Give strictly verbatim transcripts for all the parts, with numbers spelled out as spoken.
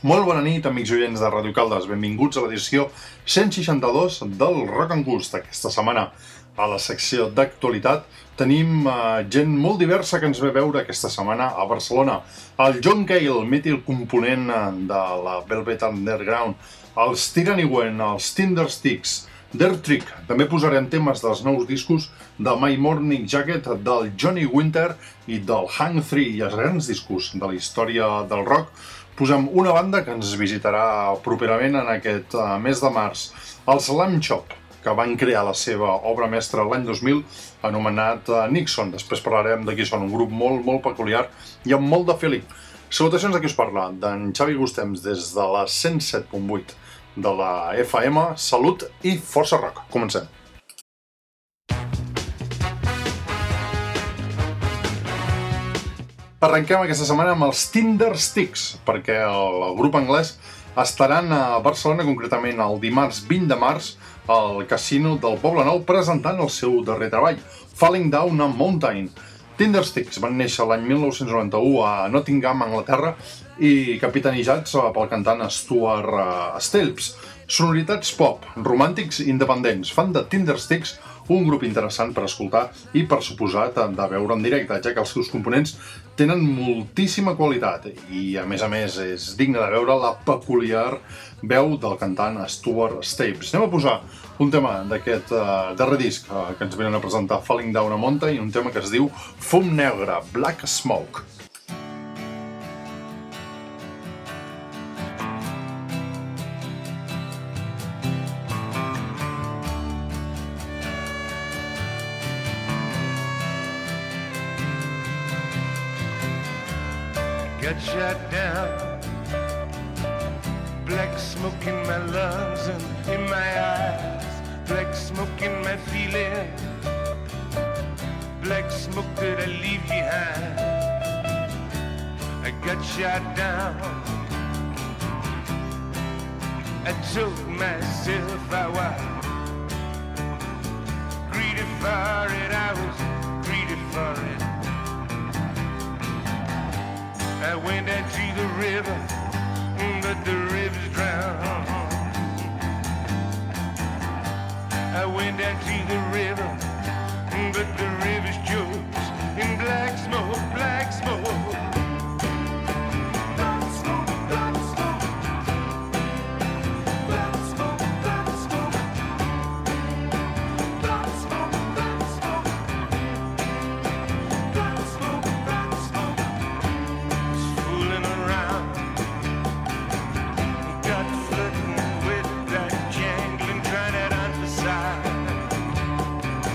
Molt bona nit, amics i oients de Ràdio Caldes. Benvinguts a l'edició cent seixanta-dos del Rock and Gust. Aquesta setmana, a la secció d'actualitat, tenim uh, gent molt diversa que ens ve veure aquesta setmana a Barcelona. El John Cale, mític component de la Velvet Underground, els Tyranny Wen, els Tindersticks, Dirt Trick. També posarem temes dels nous discos de My Morning Jacket, del Johnny Winter i del Hang three, i els grans discos de la història del rock. Posem una banda que ens visitarà properament en aquest uh, mes de març, els Lamb Chop, que van crear la seva obra mestra l'any dos mil, anomenat uh, Nixon. Després parlarem de qui són, un grup molt, molt peculiar i amb molt de feeling. Salutacions, de qui us parla, d'en Xavi Gustems, des de la cent set punt vuit de la F M. Salut i força rock. Comencem. Arrenquem aquesta setmana amb els Tindersticks, perquè el, el grup anglès estaran a Barcelona, concretament el dimarts vint de març, al Casino del Poble Nou, presentant el seu darrer treball, Falling Down a Mountain. Tindersticks van néixer l'any mil nou-cents noranta-u a Nottingham, Anglaterra, i capitanitzats pel cantant Stuart Stelps. Sonoritats pop, romàntics i independents, fan de Tindersticks un grup interessant per escoltar i, per suposat, de veure en directe, ja que els seus components tenen moltíssima qualitat i, a més a més, és digne de veure la peculiar veu del cantant Stuart Stelps. Anem a posar un tema d'aquest uh, darrer disc uh, que ens venen a presentar, Falling Down a Mountain, un tema que es diu Fum Negre, Black Smoke. Got shot down, black smoke in my lungs and in my eyes, black smoke in my feeling, black smoke that I leave behind. I got shot down, I told myself I was greedy for it, I was greedy for it. I went down to the river, but the river's drowned. I went down to the river, but the river's choked in black smoke, black smoke. Black smoke, black smoke. Black smoke, black smoke. Black smoke, black smoke. Black smoke, black smoke. Fooling around, got flirting with that jangling, trying it on the side.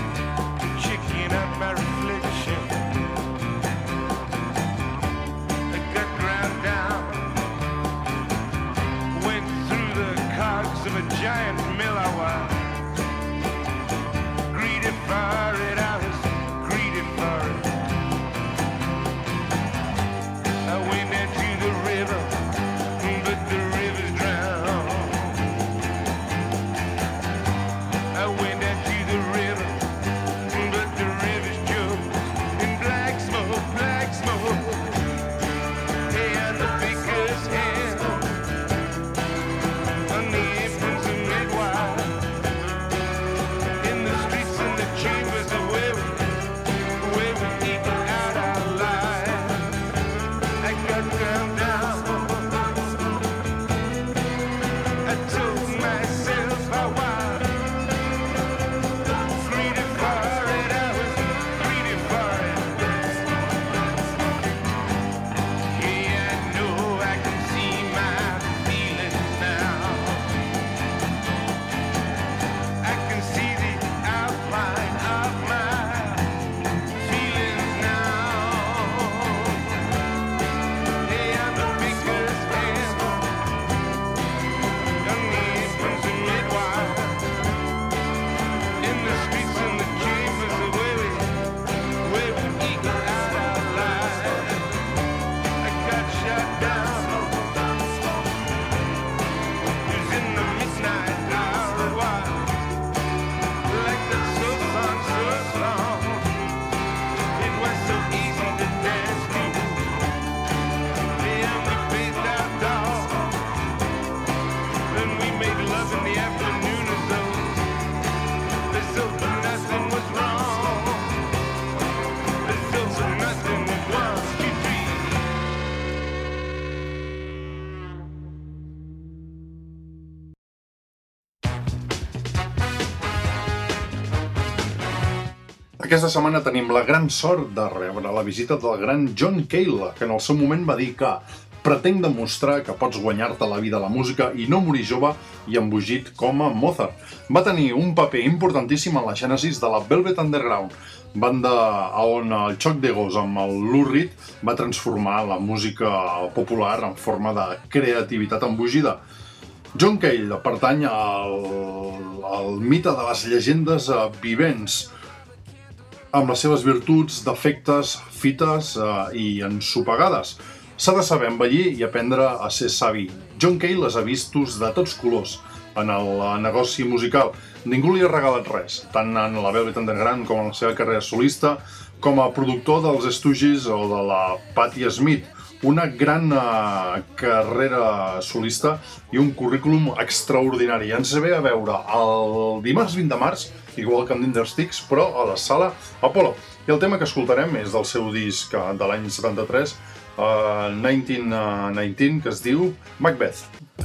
Aquesta setmana tenim la gran sort de rebre la visita del gran John Cale, que en el seu moment va dir que pretenc demostrar que pots guanyar-te la vida a la música i no morir jove i embogit com a Mozart. Va tenir un paper importantíssim en la gènesis de la Velvet Underground, banda on el xoc d'egos amb el Lou Reed va transformar la música popular en forma de creativitat embogida. John Cale pertany al, al mite de les llegendes vivents, amb les seves virtuts, defectes, fites eh, i ensopegades. S'ha de saber envellir i aprendre a ser savi. John Cale les ha vistos de tots colors en el negoci musical. Ningú li ha regalat res, tant en la Velvet Underground com en la seva carrera solista, com a productor dels Stooges o de la Patti Smith. Una gran uh, carrera solista i un currículum extraordinari. Ens ve a veure el dimarts vint de març, igual que en Dindersticks, però a la sala Apollo. I el tema que escoltarem és del seu disc de l'any setanta-tres, uh, dinou dinou, que es diu Macbeth.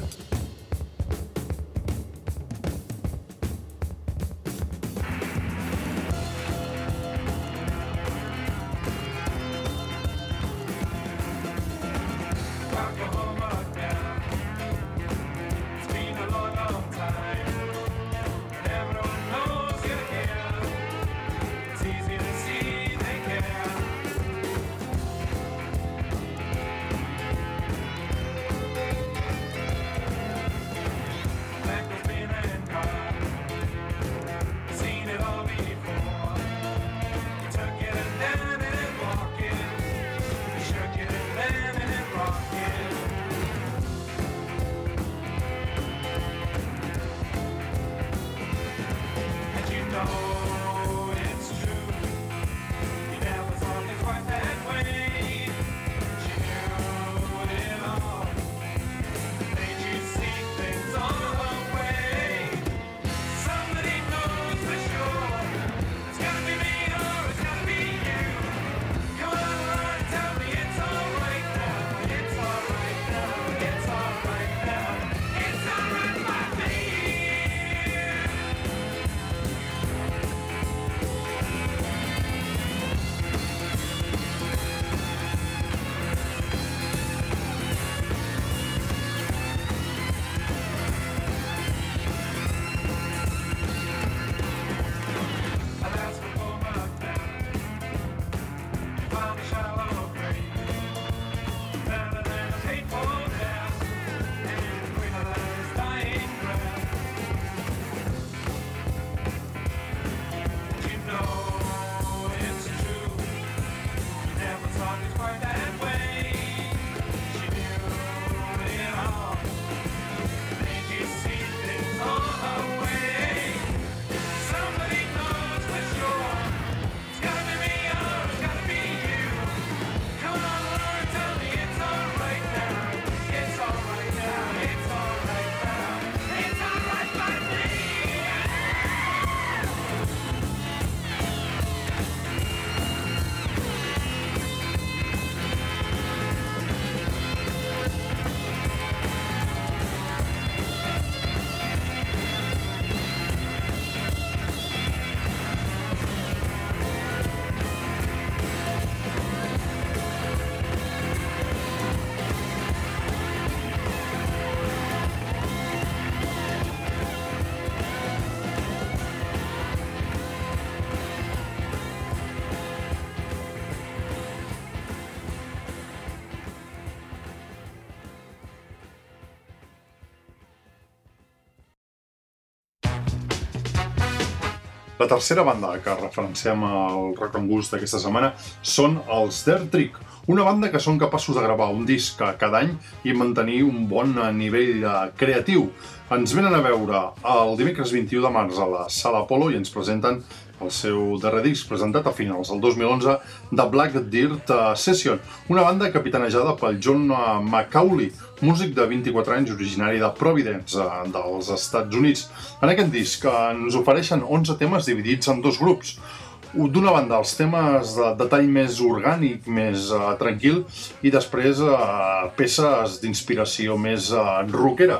La tercera banda que referenciem al Rock and Gust d'aquesta setmana són els Dirt Trick, una banda que són capaços de gravar un disc cada any i mantenir un bon nivell creatiu. Ens venen a veure el dimecres vint-i-u de març a la Sala Apollo i ens presenten el seu darrer disc, presentat a finals del dos mil onze, The Black Dirt Session, una banda capitanejada pel John Macaulay, músic de vint-i-quatre anys, originari de Providence, dels Estats Units. En aquest disc ens ofereixen onze temes dividits en dos grups. D'una banda, els temes de, de tall més orgànic, més uh, tranquil, i després uh, peces d'inspiració més uh, rockera,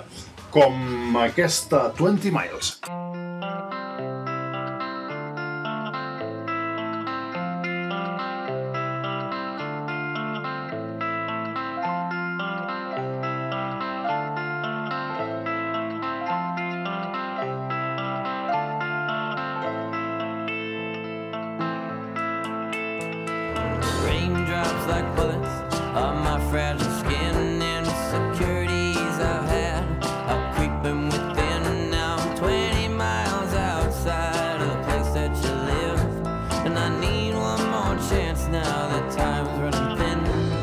com aquesta twenty miles. like bullets on my fragile skin. Insecurities I've had are creeping within. Now I'm twenty miles outside of the place that you live, and I need one more chance now that time's running thin.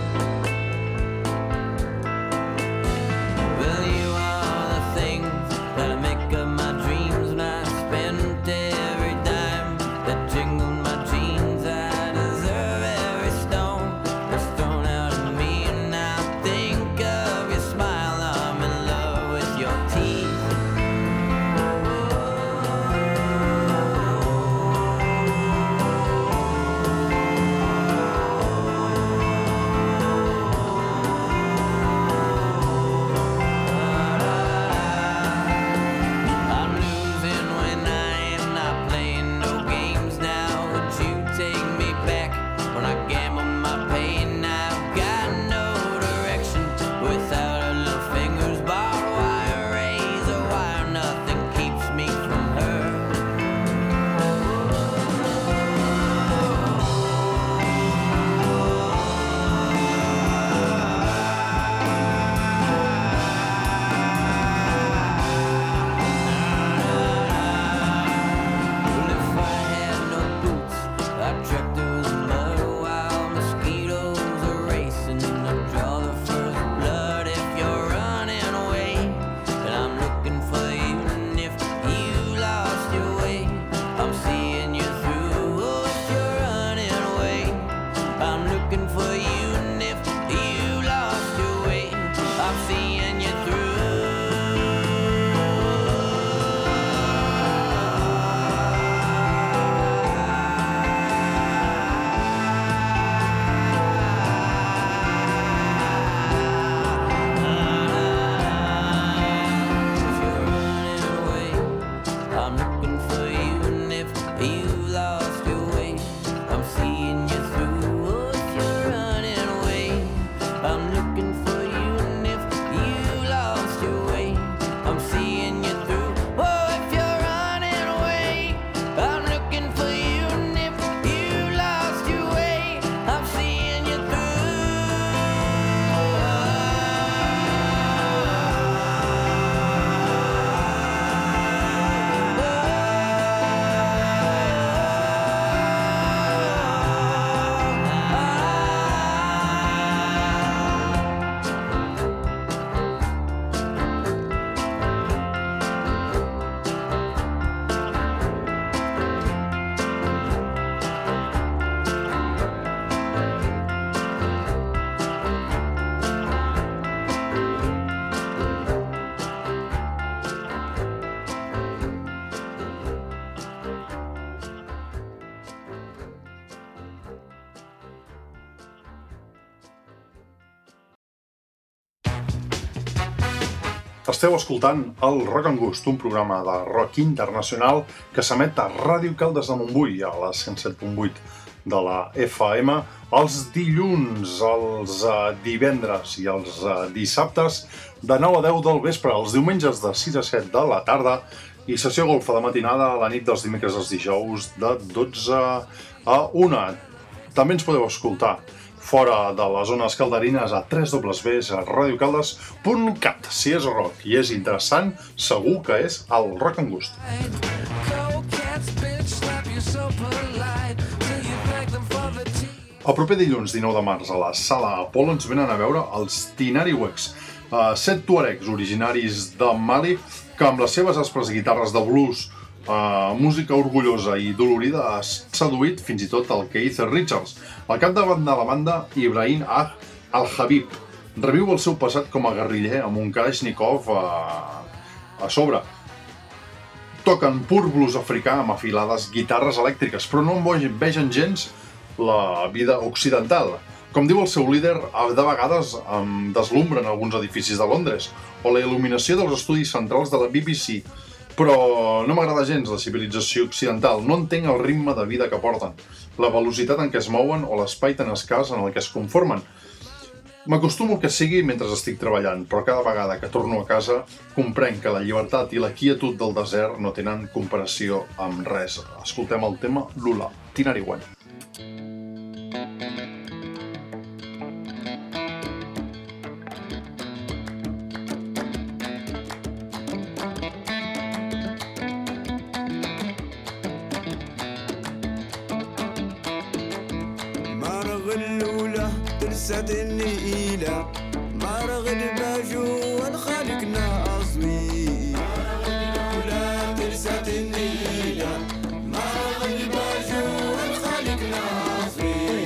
Well, you are the things that I make of my dreams. When I spent every dime that jingled my jeans, I deserve every stone that's thrown out at me. And I think of your smile, I'm in love with your teeth. I'm losing when I am not playing no games now. Would you take me back when I gamble my pain? I've got no direction without her little fingers. Barbed wire, razor wire, nothing keeps me from her. Well, if I had no boots, I'd trek through the mud while mosquitoes are racing. I'd draw the first blood if you're running away, and I'm looking for you. And if you lost your way, I'm seeing you through. Oh, if you're running away, I'm looking for you. And if you lost your way, I'm seeing you through. If you're running away, I'm looking for you. And if you lost your way, I'm seeing you through. Oh, if you're running away, I'm looking for you. And if you lost your way, I'm seeing you through. Oh, if you're running away, I'm looking for you. And if you lost your way, I'm seeing you through. Esteu escoltant el Rock and Gust, un programa de rock internacional que s'emet a Ràdio Caldes de Montbui, a la cent set punt vuit de la F M, els dilluns, els uh, divendres i els uh, dissabtes de nou a deu del vespre, els diumenges de sis a set de la tarda i sessió golfa de matinada a la nit dels dimecres als dijous de dotze a una. També ens podeu escoltar fora de les zones calderines a w w w punt radiocaldes punt cat. Si és rock i és interessant, segur que és el Rock and Gust. El proper dilluns dinou de març a la Sala Apol·lo ens venen a veure els Tinariwex, uh, set tuaregs originaris de Mali que amb les seves aspres guitarres de blues, uh, música orgullosa i dolorida ha seduït fins i tot el Keith Richards. Al capdavant de la banda, Ibrahim Ah Al-Habib reviu el seu passat com a guerriller amb un Kalashnikov a, a sobre. Toquen pur blues africà amb afilades guitarres elèctriques, però no envegen gens la vida occidental. Com diu el seu líder, de vegades em deslumbren alguns edificis de Londres o la il·luminació dels estudis centrals de la B B C, però no m'agrada gens la civilització occidental, no entenc el ritme de vida que porten, la velocitat en què es mouen o l'espai tan escàs en el que es conformen. M'acostumo que sigui mentre estic treballant, però cada vegada que torno a casa comprenc que la llibertat i la quietud del desert no tenen comparació amb res. Escoltem el tema Lula, Tinariwen. الأولى ترسات النيلة ما رغد باجو والخالقنا أصوي الأولى ترسات النيلة ما رغد باجو والخالقنا أصوي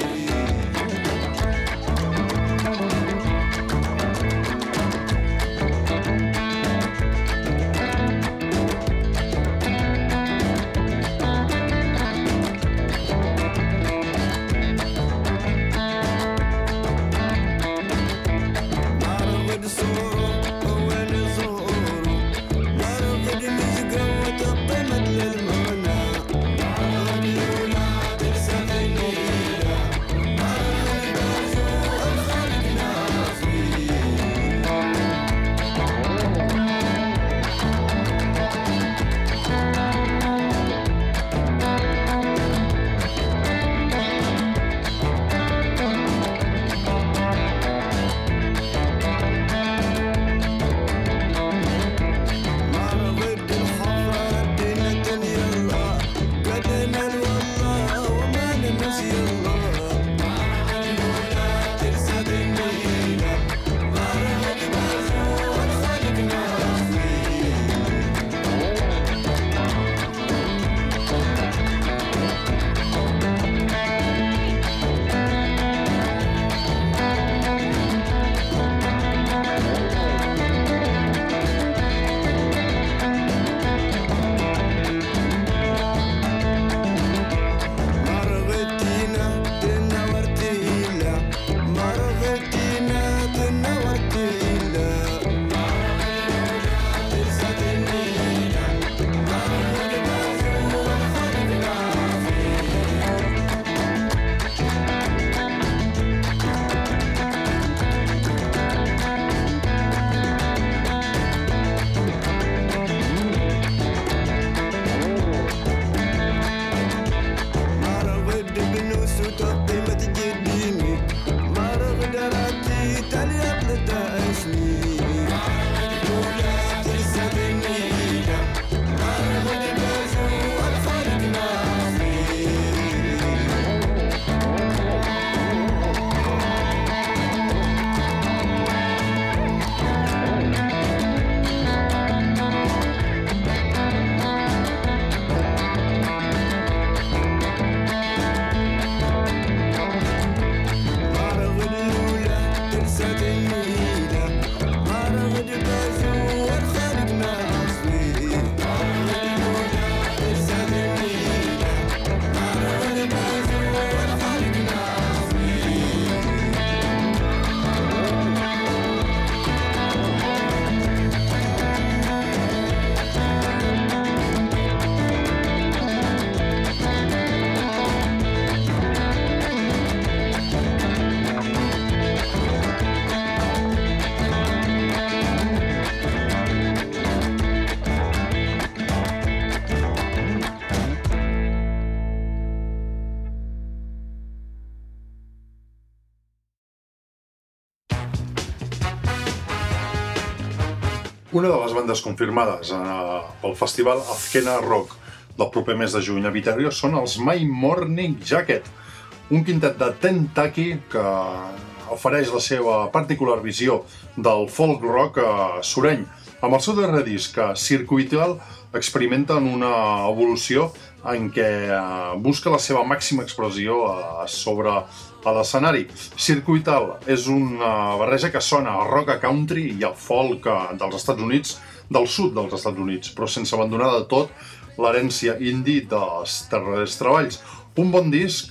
Una de les bandes confirmades eh, pel festival Azkena Rock del proper mes de juny a Viterbo són els My Morning Jacket, un quintet de Kentucky que ofereix la seva particular visió del folk rock eh, sureny. Amb el seu darrer disc, Circuital, experimenten una evolució en què eh, busca la seva màxima expressió eh, sobre a l'escenari. Circuital és una barreja que sona a rock, a country i a folk dels Estats Units, del sud dels Estats Units, però sense abandonar de tot l'herència indie dels darrers treballs. Un bon disc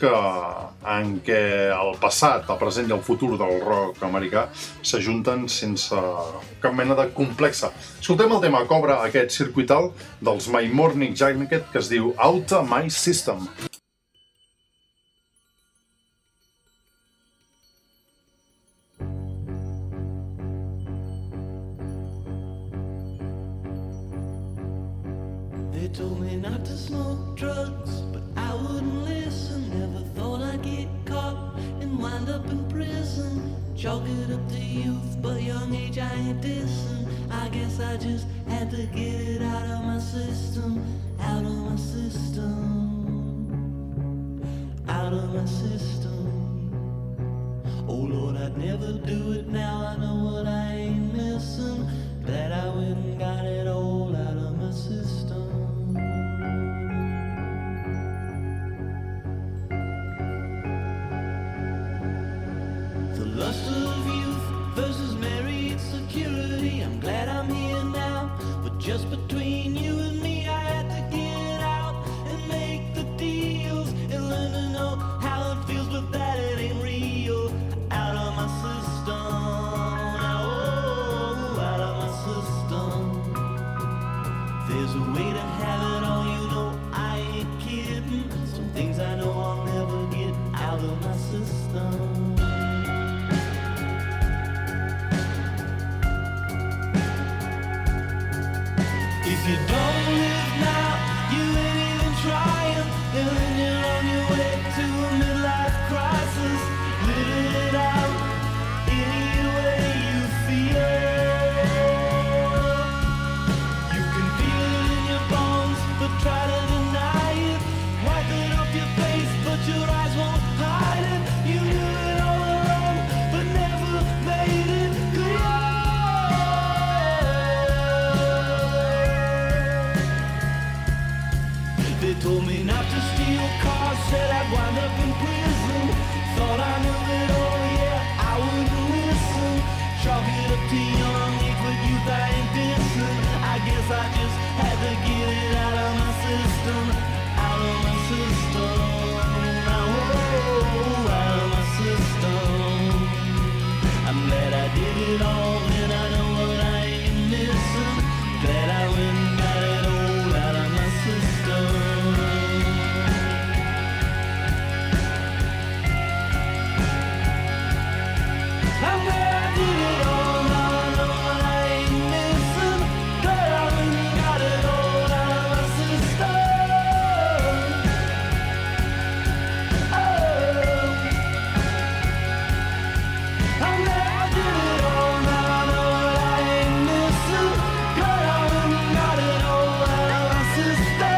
en què el passat, el present i el futur del rock americà s'ajunten sense cap mena de complexa. Escoltem el tema que obre aquest Circuital dels My Morning Jacket, que es diu Out of My System. They told me not to smoke drugs, but I wouldn't listen. Never thought I'd get caught and wind up in prison. Chalk it up to youth, but young age I ain't dissing. I guess I just had to get it out of my system, out of my system, out of my system. Lord, I'd never do it now. I know what I ain't missing. Glad I went and got it all out of my system. The lust of youth versus married security. I'm glad I'm here now, but just between you and me, I had to get out and make the deals and learn to know how it feels, but that it ain't real. Out of my system, oh, out of my system. There's a way to have it all, you know I ain't kidding. Some things I know I'll never get out of my system. If you don't live now, you ain't even trying. And then you're on your way to a midlife crisis. Living it out any way you feel. You can feel it in your bones, but try to deny it. Wipe it off your face, but your eyes won't hide it. You knew it all along, but never made it clear. They told me not to steal cars, said I'd wind up in prison. Thought I knew it all, yeah, I wouldn't listen. Chalk it up to young age, but youth I ain't dissing. I guess I just had to get it out of my system. Out of my system. Oh, out of my system. I'm glad I did it all, and I know what I ain't missing. Glad I went and got it all out of my system. I'm glad I did it all, now I know what I ain't missing. Glad I went and got it all out of my system. Oh, I'm glad I did it all, now I know what I ain't missing. Glad I went and got it all out of my system.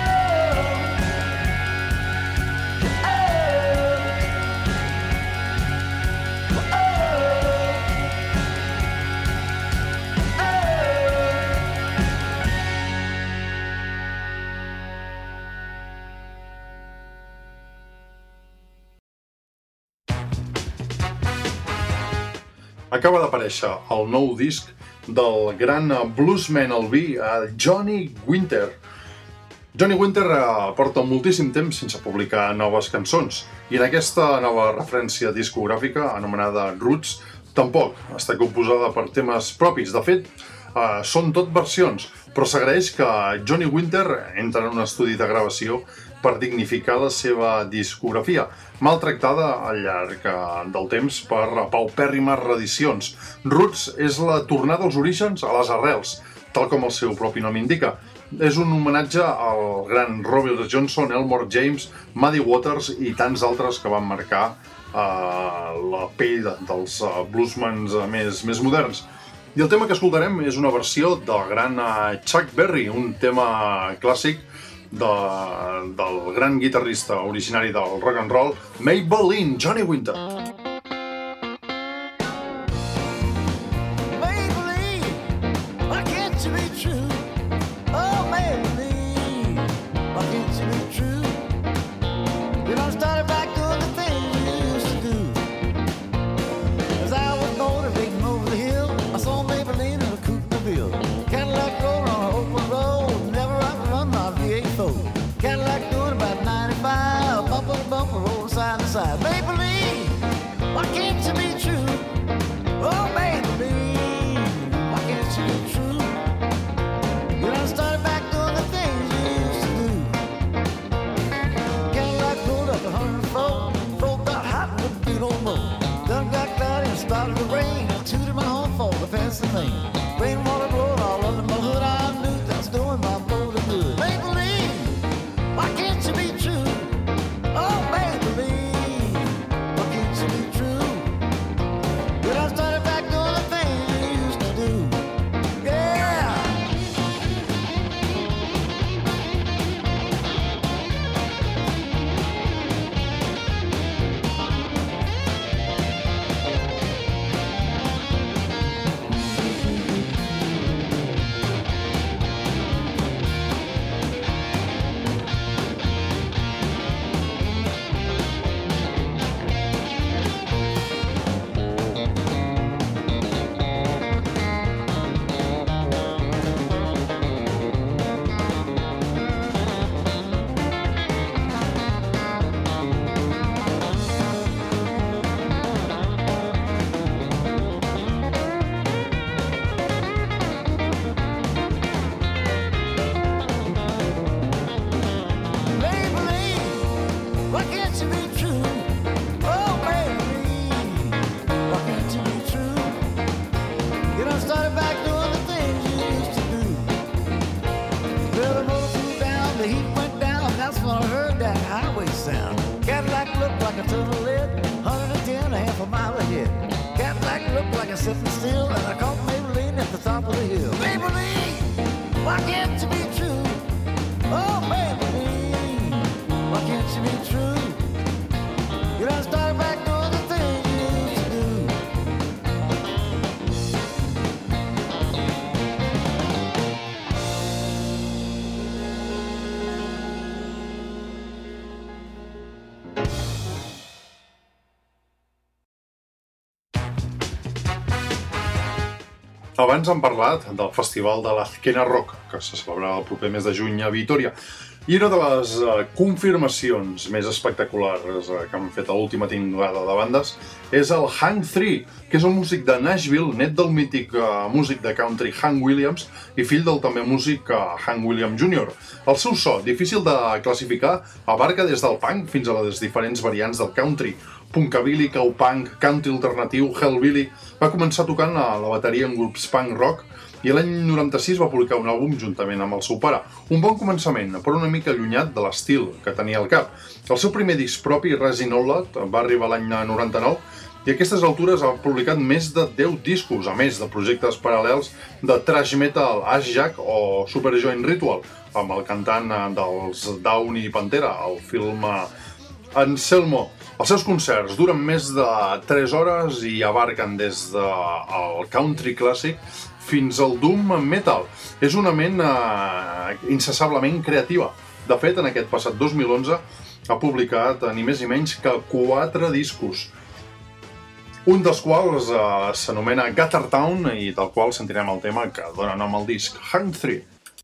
Acaba d'aparèixer el nou disc del gran bluesman albí Johnny Winter. Johnny Winter porta moltíssim temps sense publicar noves cançons i en aquesta nova referència discogràfica anomenada Roots tampoc està composada per temes propis. De fet, eh, són tot versions, però s'agraeix que Johnny Winter entra en un estudi de gravació per dignificar la seva discografia, maltractada al llarg del temps per paupèrrimes reedicions. Roots és la tornada als orígens, a les arrels, tal com el seu propi nom indica. És un homenatge al gran Robert Johnson, Elmore James, Muddy Waters i tants altres que van marcar eh, la pell dels bluesmans més, més moderns. I el tema que escoltarem és una versió del gran Chuck Berry, un tema clàssic de, del gran guitarrista originari del rock and roll, Maybelline, Johnny Winter. Maybelline, why can't you be true? Oh, Maybelline, why can't you be true? You done started back doing the things you used to do. Cadillac pulled up a hundred and four, folk got hot and wouldn't do no more. Done got cloudy and started to rain, I tooted my horn for the Pennsylvania. Rainwater blowing all under my hood, I knew that's doing my motor good. Maybelline, why can't you be true? Oh, Maybelline. can't you be true? Oh, baby, why can't you be true? You done started back doing the things you used to do. Well, the motor flew down, the heat went down. That's when I heard that highway sound. Cadillac looked like a turtle lid, one hundred ten, a half a mile ahead. Cadillac looked like a sitting still, and I caught Maybelline at the top of the hill. Maybelline, why can't you be true? Oh, Maybelline, why can't you be true? You done started back doing the things you used to do. Abans hem parlat del Festival de l'Azkena Rock, que se celebrarà el proper mes de juny a Vitoria. I una de les uh, confirmacions més espectaculars uh, que han fet a l'última tingada de bandes és el Hank three, que és un músic de Nashville, net del mític uh, músic de country Hank Williams i fill del també músic uh, Hank Williams júnior El seu so, difícil de classificar, abarca des del punk fins a les diferents variants del country, punkabilly, cowpunk, country alternatiu, hellbilly. Va començar tocant a la bateria en grups punk rock i l'any noranta-sis va publicar un àlbum juntament amb el seu pare. Un bon començament, però una mica allunyat de l'estil que tenia al cap. El seu primer disc propi, Resin Outlet, va arribar l'any noranta-nou i a aquestes altures ha publicat més de deu discos, a més de projectes paral·lels de thrash metal, Ash Jack o Super Joint Ritual, amb el cantant dels Downey Pantera, el film Anselmo. Els seus concerts duren més de tres hores i abarquen des del country clàssic fins al doom metal. És una ment eh, incessablement creativa. De fet, en aquest passat dos mil onze ha publicat ni més ni menys que quatre discos, un dels quals eh, s'anomena Gutter Town i del qual sentirem el tema que dona nom al disc, Hank three.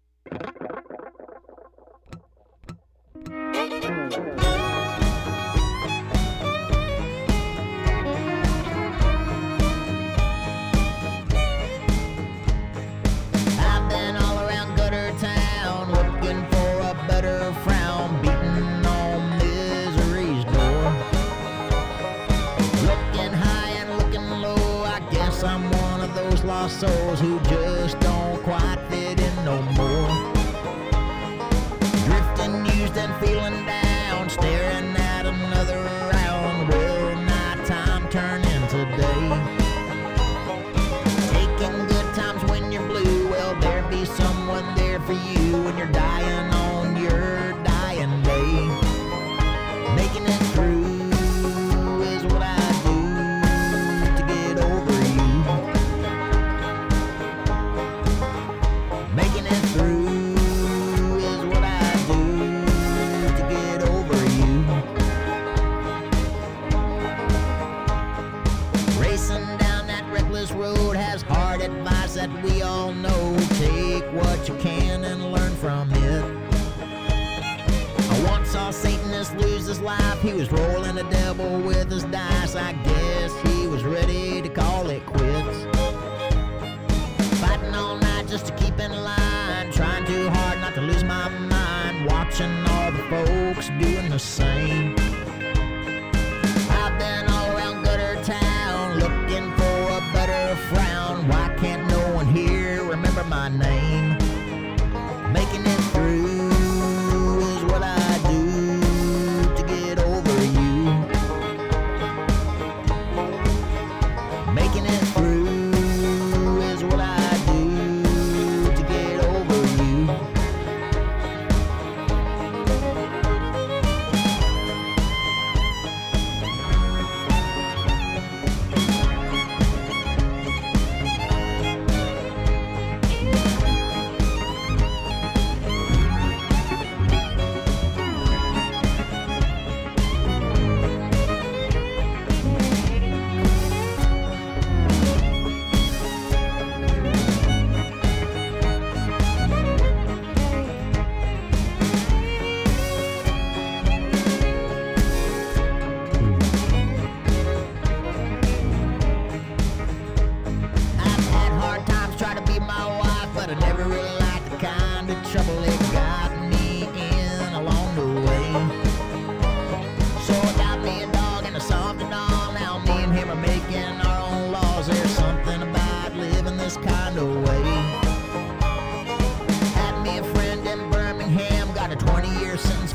Souls who just don't quite fit in no more. Drifting, used and feeling down, staring at another round. Will nighttime turn into day? Taking good times when you're blue. Will there be someone there for you when you're dying on your dying day? Making it through is what I do to get over you. Making it through is what I do to get over you. Racing down that reckless road has hard advice that we all know. Take what you can and learn from it. I once saw Satanist lose his life. He was rolling the devil with his dice. I guess he was ready to call it quits. Fighting all night just to keep in line, trying too hard not to lose my mind, watching all the folks doing the same. I've been all around gutter town, looking for a better frown. Why can't no one here remember my name? Making it through is what I do to get over you. Making it through is what I do to get over you.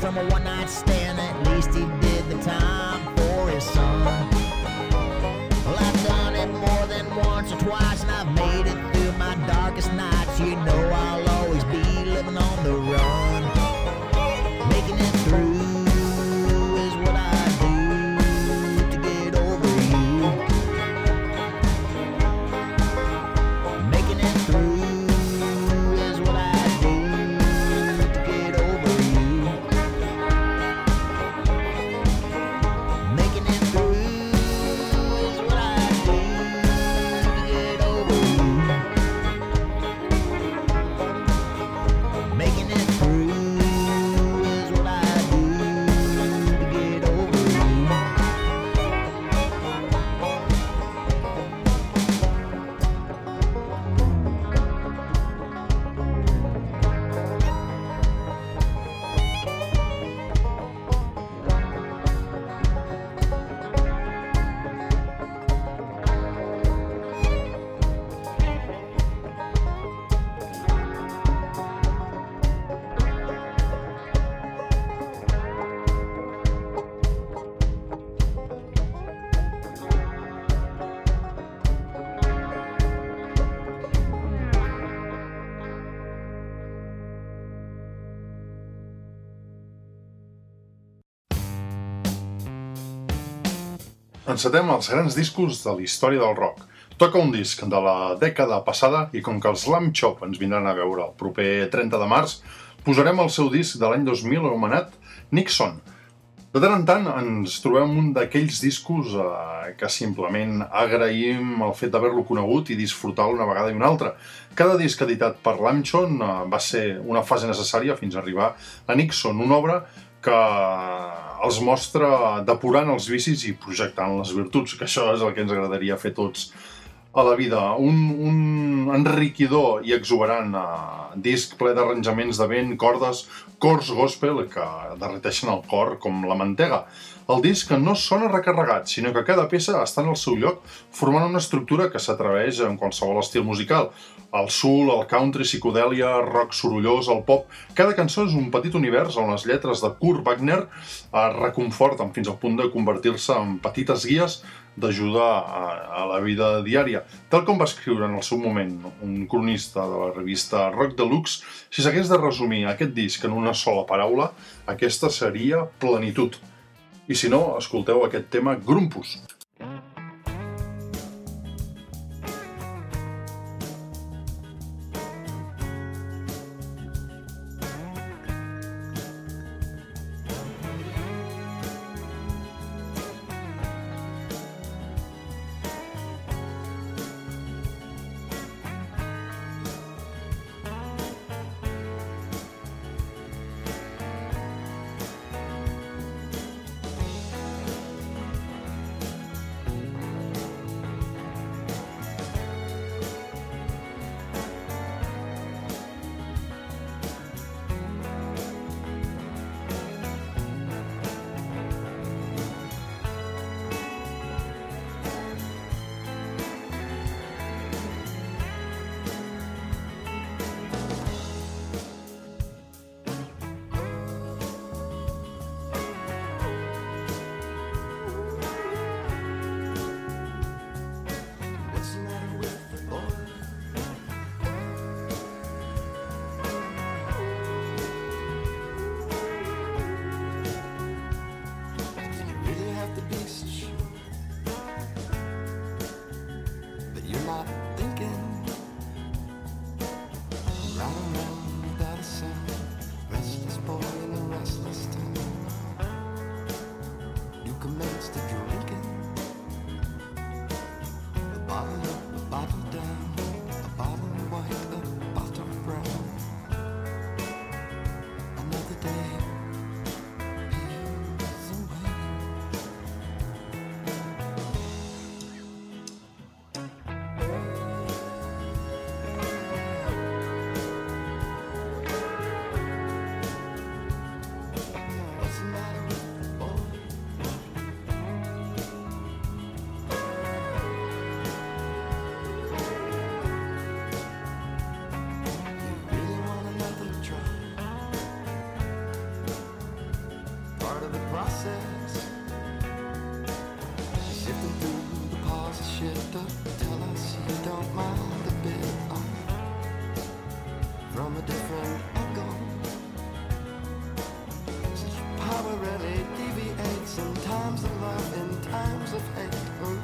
from a one-night stand. At least he did the time for his son. Well, I've done it more than once or twice, and I've made it through my darkest nights. You know I'll always be living on the run. Making it through is what I do to get over you. Making it through is what I do to get over you. Making it through is what I do to get over you. Making it through is what I do to get over you. Encetem els grans discos de la història del rock. Toca un disc de la dècada passada i com que els Lamb Chop ens vindran a veure el proper trenta de març, posarem el seu disc de l'any dos mil anomenat Nixon. De tant en tant ens trobem un d'aquells discos eh, que simplement agraïm el fet d'haver-lo conegut i disfrutar-lo una vegada i una altra. Cada disc editat per Lamb Chop eh, va ser una fase necessària fins a arribar a Nixon, una obra que els mostra depurant els vicis i projectant les virtuts, que això és el que ens agradaria fer tots a la vida. Un, un enriquidor i exuberant eh, disc ple d'arranjaments de vent, cordes, cors gospel que derreteixen el cor com la mantega. El disc no sona recarregat, sinó que cada peça està en el seu lloc formant una estructura que s'atreveix en qualsevol estil musical. El soul, el country, psicodèlia, rock sorollós, el pop... Cada cançó és un petit univers on les lletres de Kurt Wagner es reconforten fins al punt de convertir-se en petites guies d'ajuda a, a la vida diària. Tal com va escriure en el seu moment un cronista de la revista Rock Deluxe, si s'hagués de resumir aquest disc en una sola paraula, aquesta seria plenitud. I si no, escolteu aquest tema Grumpus. times of love and times of hate. Ooh.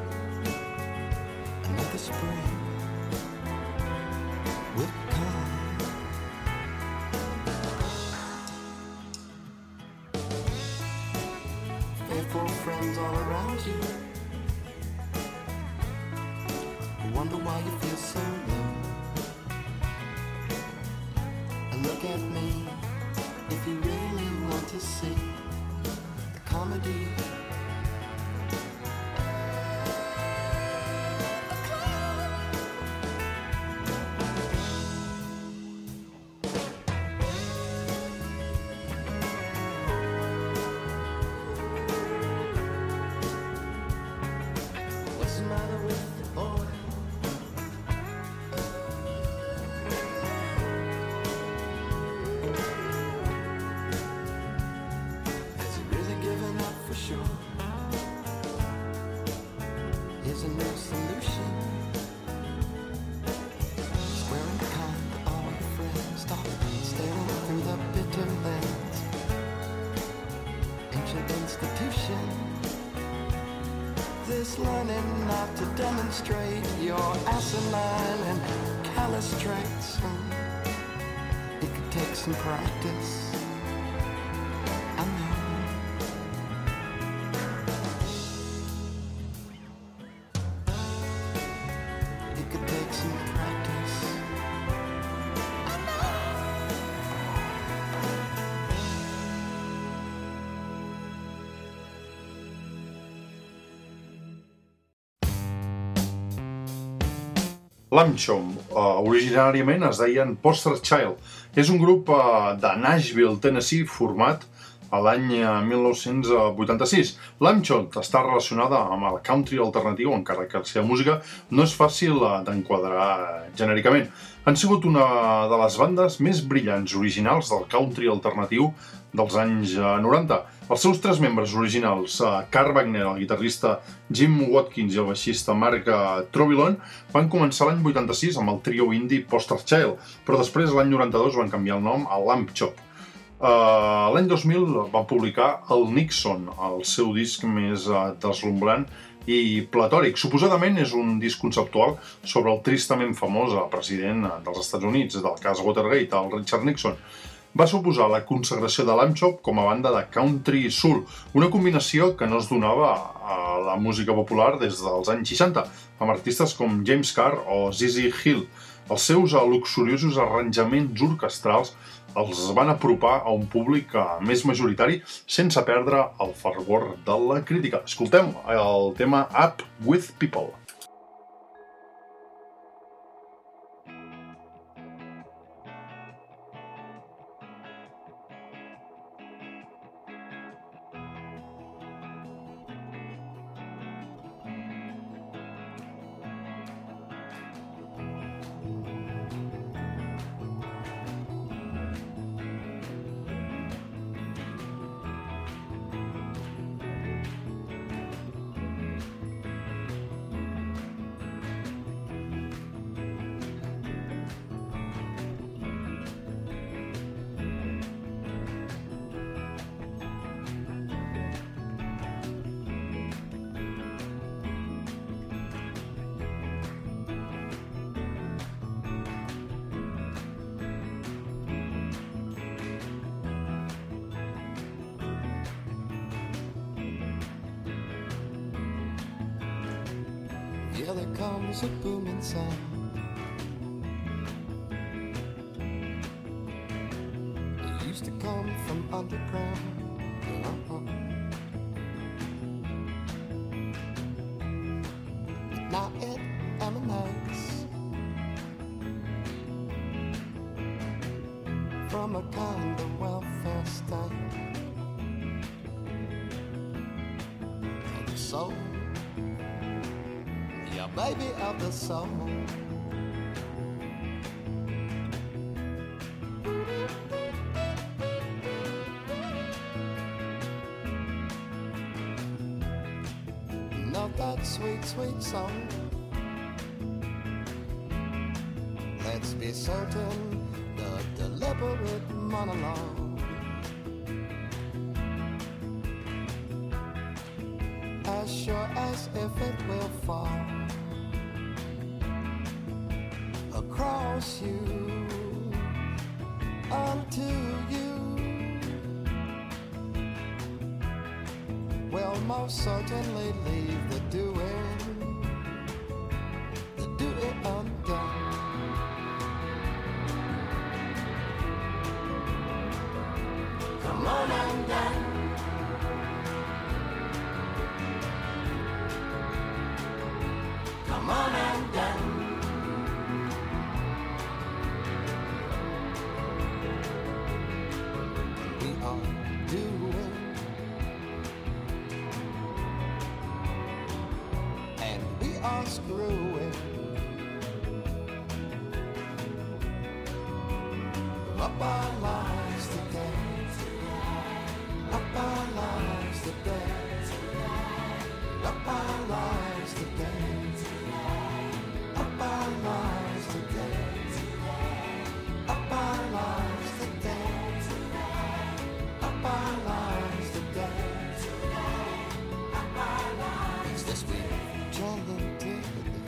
Another spring will come. Faithful friends all around you. Wonder why you feel so low. Look at me if you really want to see the comedy. What's the matter with the boy? Has he really given up for sure? Is there no solution? Squaring kind to all your friends. Stop staring through the bitter lens. Ancient institution. This learning not to demonstrate your asinine and callous traits. Hmm. It could take some practice. I know. It could take some practice. I know. Lamchon, uh, originàriament es deien Poster Child. És un grup uh, de Nashville, Tennessee, format a l'any uh, mil nou-cents vuitanta-sis. Lamchon està relacionada amb el country alternatiu, encara que la seva música no és fàcil uh, d'enquadrar uh, genèricament. Han sigut una de les bandes més brillants originals del country alternatiu dels anys uh, noranta. Els seus tres membres originals, uh, Carl Wagner, el guitarrista Jim Watkins i el baixista Mark uh, Trovilon, van començar l'any vuitanta-sis amb el trio indie Poster Child, però després l'any noranta-dos van canviar el nom a Lamb Chop. Uh, l'any dos mil van publicar el Nixon, el seu disc més uh, deslumbrant i platòric. Suposadament és un disc conceptual sobre el tristament famós president dels Estats Units, del cas Watergate, el Richard Nixon. Va suposar la consagració de Lamb Chop com a banda de country soul, una combinació que no es donava a la música popular des dels anys seixanta, amb artistes com James Carr o Zizi Hill. Els seus luxuriosos arranjaments orquestrals els van apropar a un públic més majoritari sense perdre el fervor de la crítica. Escoltem el tema Up With People. Yeah, there comes a booming sound. It used to come from underground. Uh-huh. Now it emanates from a kind of welfare state. Of the soul, yeah, baby, of the soul. Know that sweet, sweet song. Let's be certain the deliberate monologue as sure as if it will fall across you unto you will most certainly leave the doing, the doing undone. Come on undone. Come on undone. We are doing, and we are screwing up our lives today, up our lives today, up our lives today, up our lives today, up our lives today, up our lives today, up our lives this we've talented.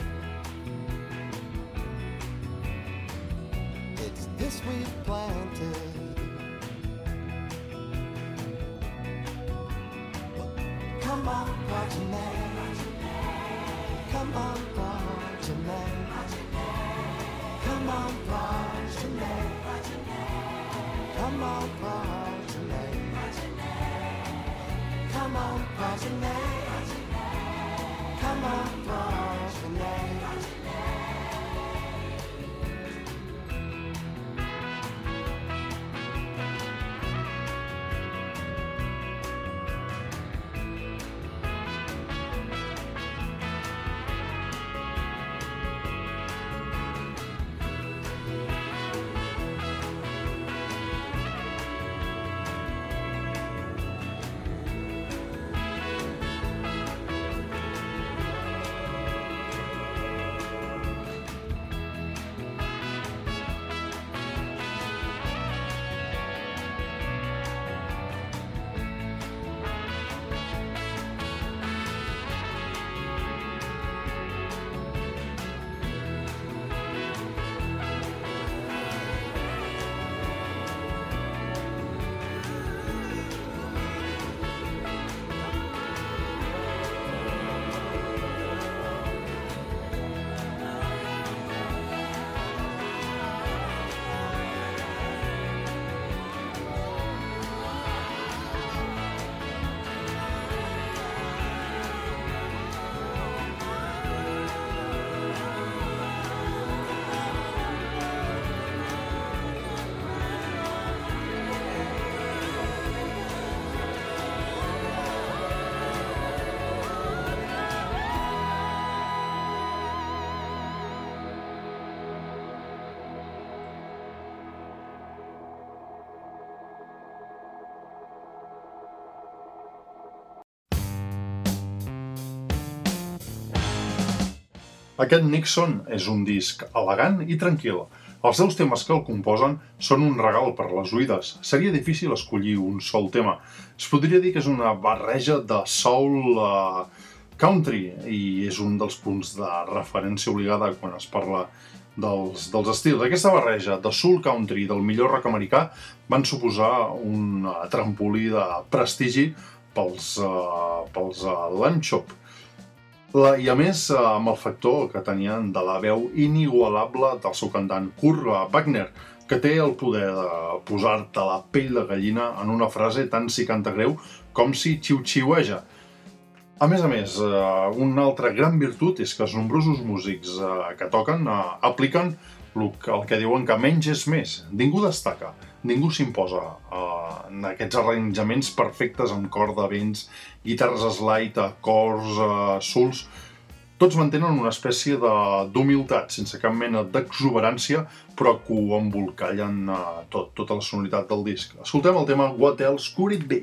It's this we've planted. Come on, progeny. Come on, progeny. Come on, progeny. Come on, progeny. Come on, progeny. Come on, progeny. Aquest Nixon és un disc elegant i tranquil. Els deu temes que el composen són un regal per les oïdes. Seria difícil escollir un sol tema. Es podria dir que és una barreja de soul uh, country i és un dels punts de referència obligada quan es parla dels, dels estils. Aquesta barreja de soul country i del millor rock americà van suposar un uh, trampolí de prestigi pels, uh, pels uh, Lamb Chop. La, I a més, eh, amb el factor que tenien de la veu inigualable del seu cantant Kurt Wagner, que té el poder de posar-te la pell de gallina en una frase tant si canta greu com si xiu-xiueja. A més a més, eh, una altra gran virtut és que els nombrosos músics eh, que toquen eh, apliquen el que diuen que menys és més. Ningú destaca, ningú s'imposa eh, en aquests arranjaments perfectes amb cor de vents, guitarres slide, acords, eh, sols. Tots mantenen una espècie d'humilitat, sense cap mena d'exuberància, però que ho embolcallen eh, tot, tota la sonoritat del disc. Escoltem el tema What Else Could It Be?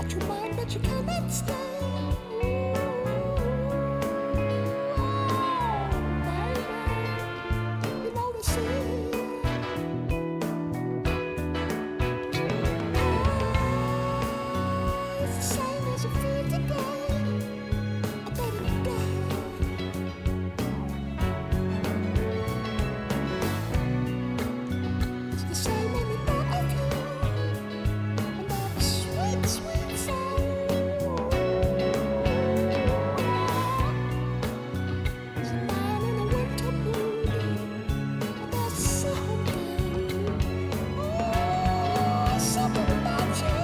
want your mind, but you cannot stay. You know the sea. It's the same as it feels today. I bet it does. It's the same when you thought of you. And that sweet, sweet soul. It's a man in a winter mood. And there's something, oh, something about you.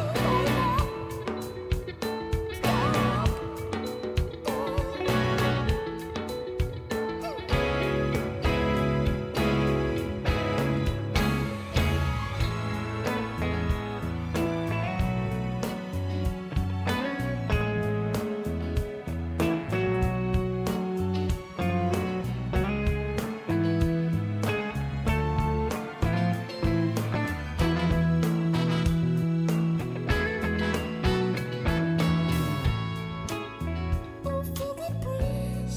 Oh, feel the breeze.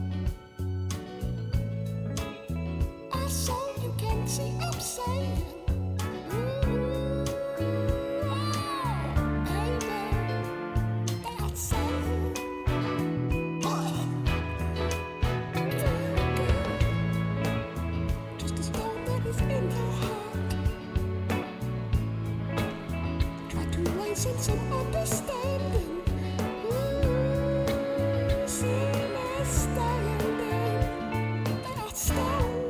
I saw you can see I'm saying. Ooh, baby, that's saying. Just as though that is in your heart. Try to raise in some understanding. Ooh, see me standing. That's stone.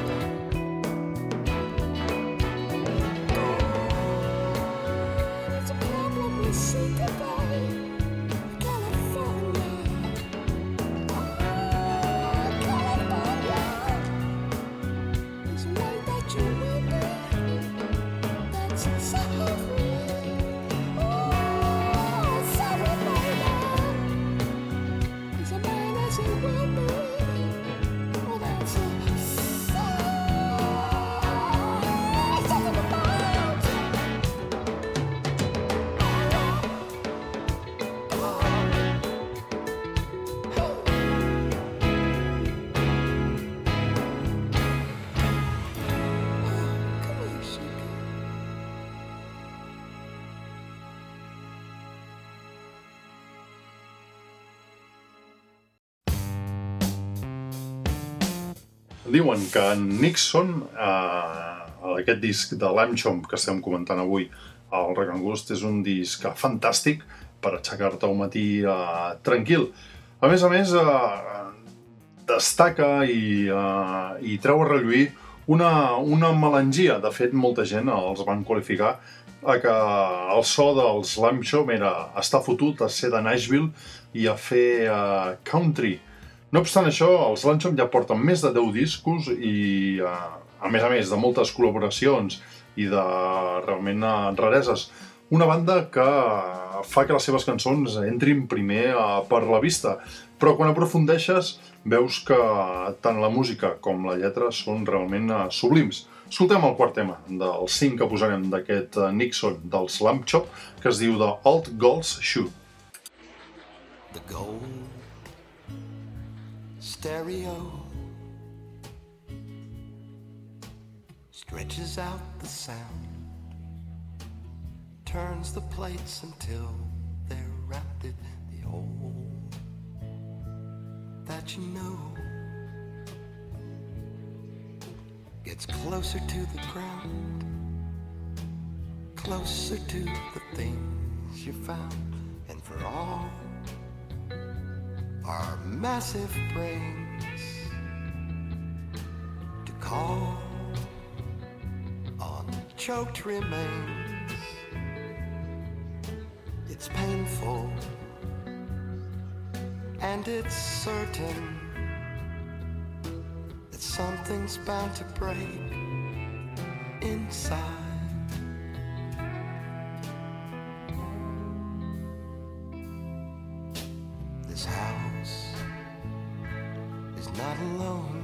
It's a problem we see today. California. Oh, California. There's a way that you will be. That's so free. Oh, sorry, baby. As a man as he will be. Oh, that's so something about you. Come here, sugar. Diuen que en Nixon, eh, aquest disc de Lamb Chop que estem comentant avui al Rock and Gust, és un disc fantàstic per aixecar-te un matí eh, tranquil. A més a més, eh, destaca i, eh, i treu a relluir una, una melangia. De fet, molta gent els van qualificar a que el so dels Lamb Chop era estar fotut a ser de Nashville i a fer eh, country. No obstant això, els Lamb Chop ja porten més de deu discos i, eh, a més a més, de moltes col·laboracions i de realment eh, rareses. Una banda que fa que les seves cançons entrin primer eh, per la vista, però quan aprofundeixes veus que tant la música com la lletra són realment eh, sublims. Escoltem el quart tema dels cinc que posarem d'aquest eh, Nixon dels Lamb Chop, que es diu The Old Gold's Shoe. The gold stereo stretches out the sound, turns the plates until they're rounded. The old that you know gets closer to the ground, closer to the things you found. And for all our massive brains to call on choked remains, it's painful and it's certain that something's bound to break inside. This house is not alone.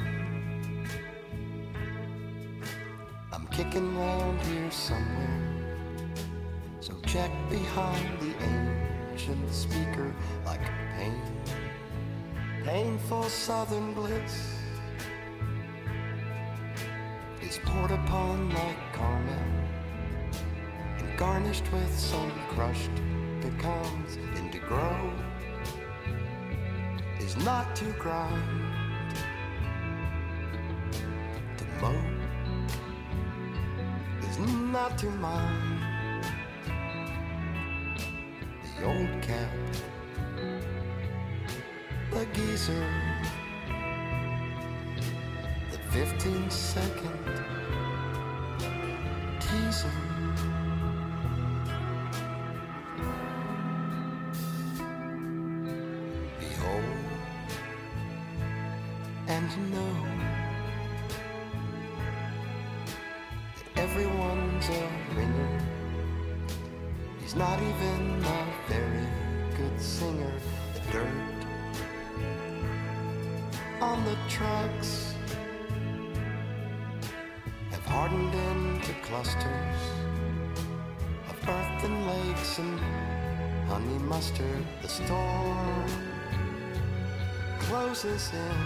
I'm kicking round here somewhere, so check behind the aim. church and the speaker like pain, painful southern bliss is poured upon like caramel and garnished with some crushed pecans. And to grow is not to grind, to mow is not to mind. The old cat, the geezer, the fifteen second teaser. Behold and know that everyone's a ringer. He's not even a very good singer. The dirt on the tracks have hardened into clusters of earthen lakes and honey mustard. The storm closes in.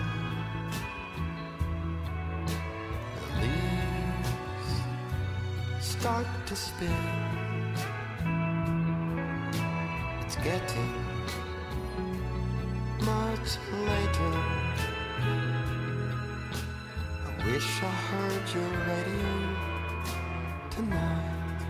The leaves start to spin. It's getting much later. I wish I heard your radio tonight.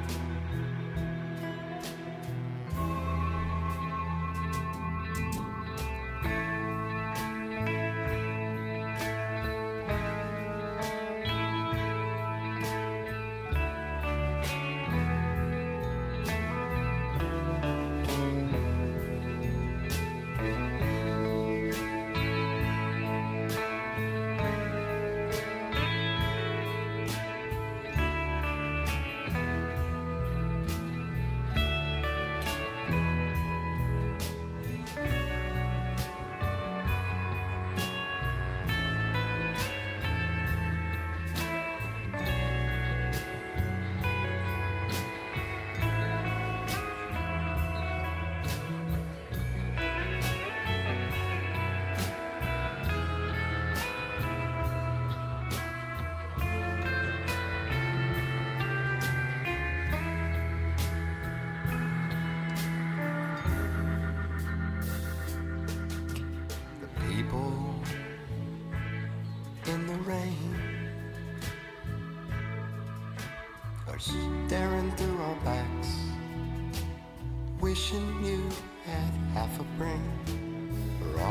Staring through our backs, wishing you had half a brain for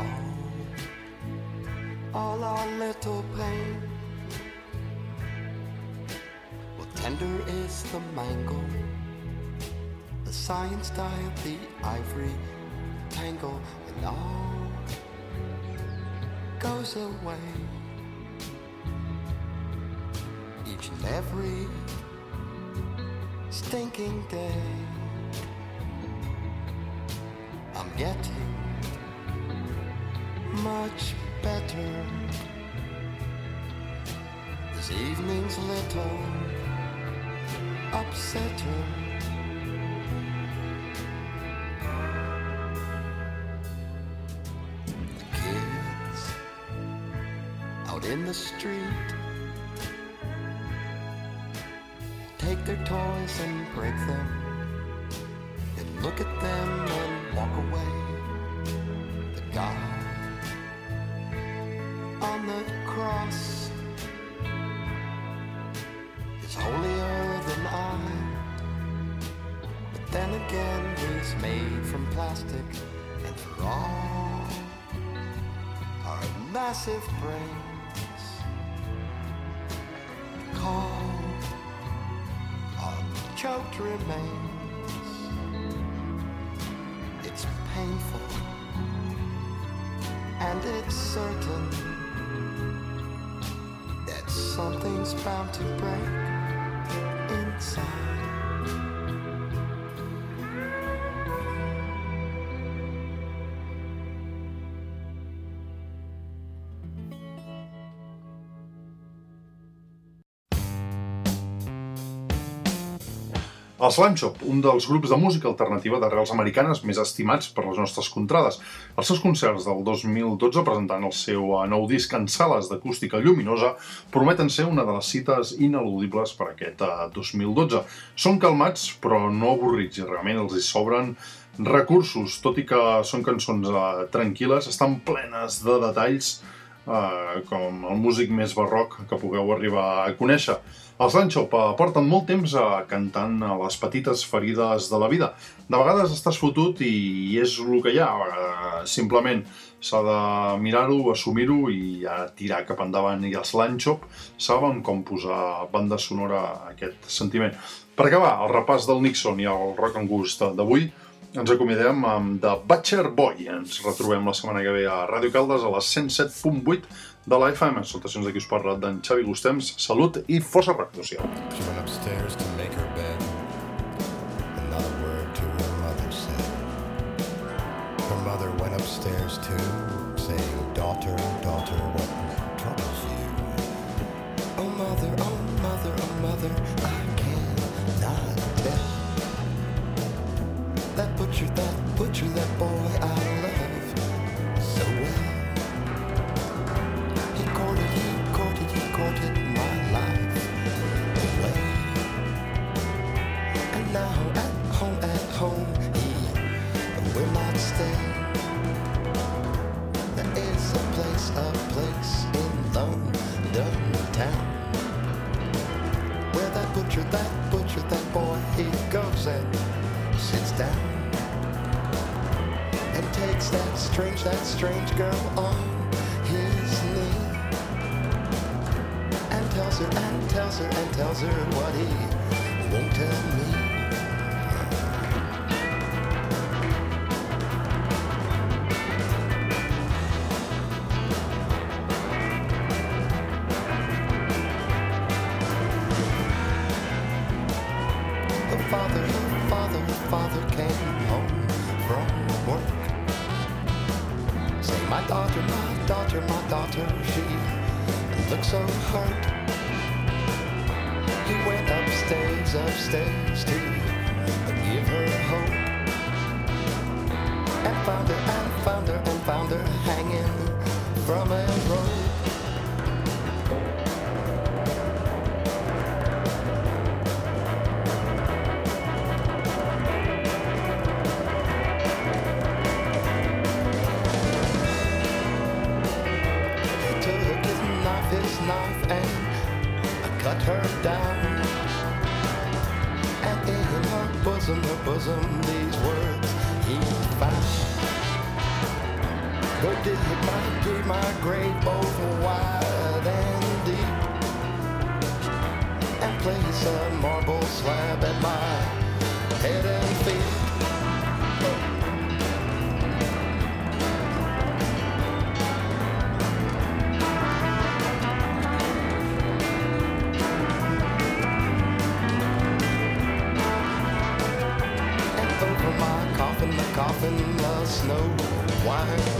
all, all our little pain. Well, tender is the mango, the science diet, the ivory tangle, and all goes away. Each and every stinking day, I'm getting much better. This evening's little upsetter. The kids out in the street take their toys and break them, and look at them and walk away. The guy on the cross is holier than I, but then again he's made from plastic, and for all our massive brains, call choked remains. It's painful and it's certain that something's bound to break inside. El Slam Shop, un dels grups de música alternativa d'arrels americanes més estimats per les nostres contrades. Els seus concerts del dos mil dotze, presentant el seu nou disc en sales d'acústica lluminosa, prometen ser una de les cites ineludibles per aquest dos mil dotze. Són calmats, però no avorrits, i realment els hi sobren recursos, tot i que són cançons eh, tranquil·les, estan plenes de detalls eh, com el músic més barroc que pugueu arribar a conèixer. Els Slam Shop eh, porten molt temps eh, cantant a les petites ferides de la vida. De vegades estàs fotut i és el que hi ha. Eh, simplement s'ha de mirar-ho, assumir-ho i ja tirar cap endavant. I els Slam Shop saben com posar banda sonora a aquest sentiment. Per acabar, el repàs del Nixon i el Rock and Gust d'avui, ens acomiadem amb The Butcher Boy. Ens retrobem la setmana que ve a Ràdio Caldes a les cent set punt vuit de la F M. Salutacions d'aquí us parla d'en Xavi Gustems. Salut i força rectuació. She went upstairs to make her bed, and not a word to her mother said. Her mother went upstairs too, saying, "Daughter, daughter, what troubles you?" "Oh mother, oh mother, oh mother, I cannot tell. That butcher, that butcher, that boy I love so well. He courted, he courted, he courted my life away. And now at home, at home, he will not stay. There is a place, a place in London town, where that butcher, that butcher, that boy, he goes and sits down and takes that strange, that strange girl on his knee, and tells her, and tells her, and tells her what he won't tell me. Her father, her father, her father came home from work. Say, my daughter, my daughter, my daughter, she looks so hurt. He went upstairs, upstairs to give her hope, and found her, and found her, and found her hanging from a rope. His knife and cut her down, and in her bosom, her bosom, these words he found: "Go dig my, dig my grave both wide and deep, and place a marble slab at my head and feet." Coffin, the snow white